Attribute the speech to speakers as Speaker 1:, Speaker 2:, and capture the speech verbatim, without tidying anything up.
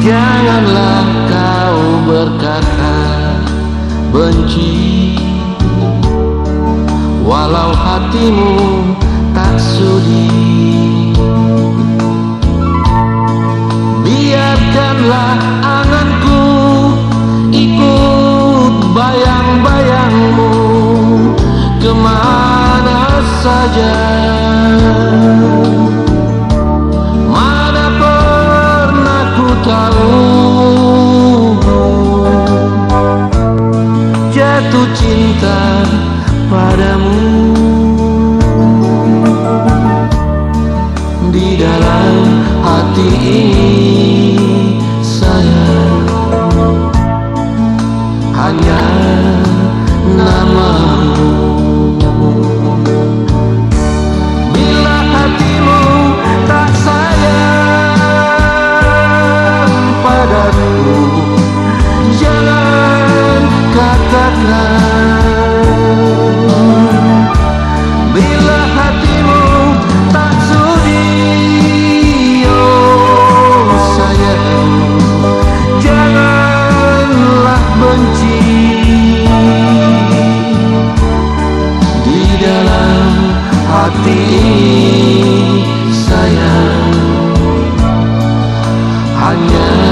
Speaker 1: Janganlah kau berkata benci, walau hatimu tak sudi. Biarkanlah anganku ikut bayang-bayangmu kemana saja. Mana pernah ku tahu jatuh cinta padamu. Di dalam hati ini sayang, hanya namamu. Bila hatimu tak sayang padaku, jangan katakan. Bila hatimu tak sudi, oh sayang, janganlah benci. Di dalam hati sayang, hanya